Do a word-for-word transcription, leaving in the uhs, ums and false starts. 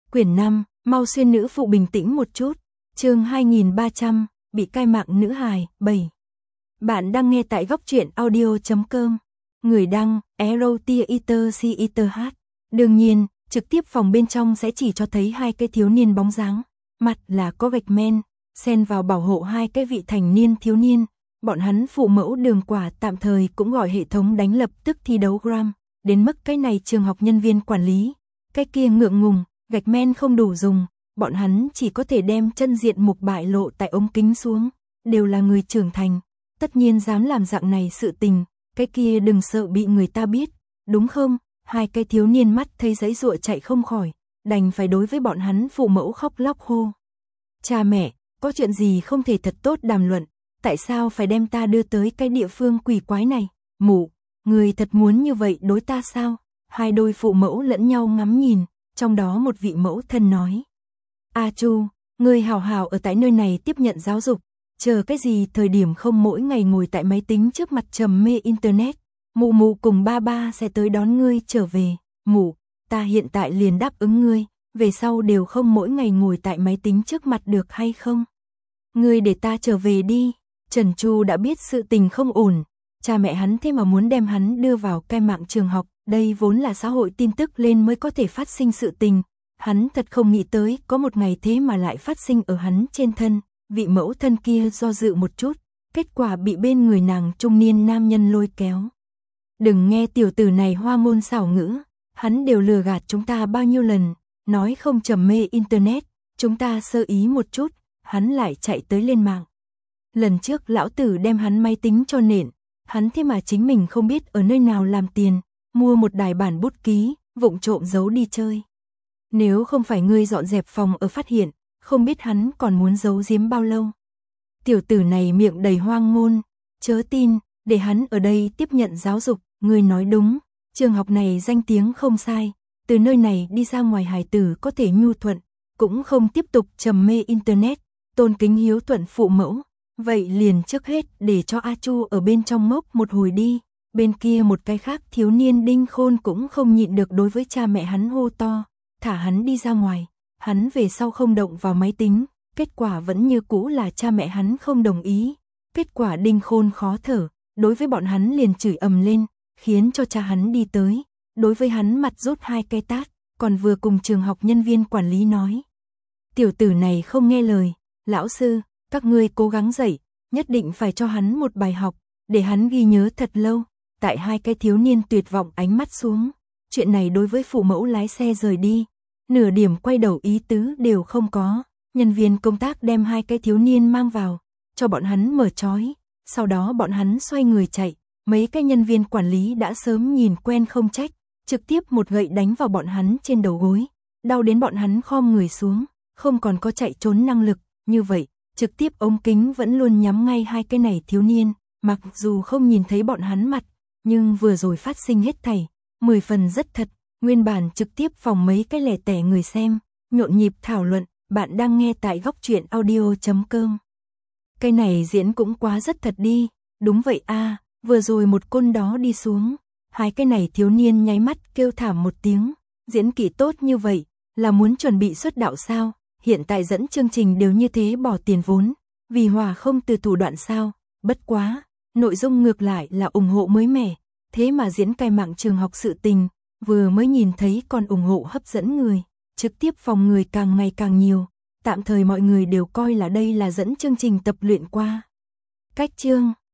Quyển năm, mau xuyên nữ phụ bình tĩnh một chút. Chương hai nghìn ba trăm, bị cai mạng nữ hài, bảy. Bạn đang nghe tại góc truyện audio chấm com. Người đăng, Erotiater Citer H. Đương nhiên, trực tiếp phòng bên trong sẽ chỉ cho thấy hai cái thiếu niên bóng dáng. Mặt là có gạch men, xen vào bảo hộ hai cái vị thành niên thiếu niên. Bọn hắn phụ mẫu Đường Quả tạm thời cũng gọi hệ thống đánh lập tức thi đấu gram. Đến mức cái này trường học nhân viên quản lý. Cái kia ngượng ngùng, gạch men không đủ dùng. Bọn hắn chỉ có thể đem chân diện mục bại lộ tại ống kính xuống. Đều là người trưởng thành. Tất nhiên dám làm dạng này sự tình. Cái kia đừng sợ bị người ta biết. Đúng không? Hai cái thiếu niên mắt thấy giấy giụa chạy không khỏi. Đành phải đối với bọn hắn phụ mẫu khóc lóc hô. Cha mẹ, có chuyện gì không thể thật tốt đàm luận. Tại sao phải đem ta đưa tới cái địa phương quỷ quái này? Mụ, người thật muốn như vậy đối ta sao? Hai đôi phụ mẫu lẫn nhau ngắm nhìn. Trong đó một vị mẫu thân nói. A Chu, người hào hào ở tại nơi này tiếp nhận giáo dục. Chờ cái gì thời điểm không mỗi ngày ngồi tại máy tính trước mặt trầm mê internet. Mụ mụ cùng ba ba sẽ tới đón ngươi trở về. Mụ, ta hiện tại liền đáp ứng ngươi. Về sau đều không mỗi ngày ngồi tại máy tính trước mặt được hay không? Ngươi để ta trở về đi. Trần Chu đã biết sự tình không ổn. Cha mẹ hắn thế mà muốn đem hắn đưa vào cai mạng trường học. Đây vốn là xã hội tin tức lên mới có thể phát sinh sự tình. Hắn thật không nghĩ tới có một ngày thế mà lại phát sinh ở hắn trên thân. Vị mẫu thân kia do dự một chút. Kết quả bị bên người nàng trung niên nam nhân lôi kéo. Đừng nghe tiểu tử này hoa ngôn xảo ngữ. Hắn đều lừa gạt chúng ta bao nhiêu lần. Nói không trầm mê internet. Chúng ta sơ ý một chút. Hắn lại chạy tới lên mạng. Lần trước lão tử đem hắn máy tính cho nện. Hắn thế mà chính mình không biết ở nơi nào làm tiền. Mua một đài bản bút ký, vụng trộm giấu đi chơi. Nếu không phải ngươi dọn dẹp phòng ở phát hiện, không biết hắn còn muốn giấu giếm bao lâu. Tiểu tử này miệng đầy hoang ngôn, chớ tin, để hắn ở đây tiếp nhận giáo dục, ngươi nói đúng, trường học này danh tiếng không sai, từ nơi này đi ra ngoài hài tử có thể nhu thuận, cũng không tiếp tục trầm mê internet, tôn kính hiếu thuận phụ mẫu, vậy liền trước hết để cho A Chu ở bên trong mốc một hồi đi. Bên kia một cái khác thiếu niên Đinh Khôn cũng không nhịn được đối với cha mẹ hắn hô to, thả hắn đi ra ngoài, hắn về sau không động vào máy tính, kết quả vẫn như cũ là cha mẹ hắn không đồng ý, kết quả Đinh Khôn khó thở, đối với bọn hắn liền chửi ầm lên, khiến cho cha hắn đi tới, đối với hắn mặt rút hai cái tát, còn vừa cùng trường học nhân viên quản lý nói. Tiểu tử này không nghe lời, lão sư, các ngươi cố gắng dậy, nhất định phải cho hắn một bài học, để hắn ghi nhớ thật lâu. Tại hai cái thiếu niên tuyệt vọng ánh mắt xuống, chuyện này đối với phụ mẫu lái xe rời đi, nửa điểm quay đầu ý tứ đều không có, nhân viên công tác đem hai cái thiếu niên mang vào, cho bọn hắn mở trói, sau đó bọn hắn xoay người chạy, mấy cái nhân viên quản lý đã sớm nhìn quen không trách, trực tiếp một gậy đánh vào bọn hắn trên đầu gối, đau đến bọn hắn khom người xuống, không còn có chạy trốn năng lực, như vậy, trực tiếp ống kính vẫn luôn nhắm ngay hai cái này thiếu niên, mặc dù không nhìn thấy bọn hắn mặt. Nhưng vừa rồi phát sinh hết thảy, mười phần rất thật, nguyên bản trực tiếp phòng mấy cái lẻ tẻ người xem, nhộn nhịp thảo luận, bạn đang nghe tại góc truyện audio chấm com. Cái này diễn cũng quá rất thật đi, đúng vậy a, à, vừa rồi một côn đó đi xuống, hai cái này thiếu niên nháy mắt kêu thảm một tiếng, diễn kỹ tốt như vậy, là muốn chuẩn bị xuất đạo sao, hiện tại dẫn chương trình đều như thế bỏ tiền vốn, vì hòa không từ thủ đoạn sao, bất quá. Nội dung ngược lại là ủng hộ mới mẻ, thế mà diễn cai mạng trường học sự tình, vừa mới nhìn thấy còn ủng hộ hấp dẫn người, trực tiếp phòng người càng ngày càng nhiều, tạm thời mọi người đều coi là đây là dẫn chương trình tập luyện qua. Cách chương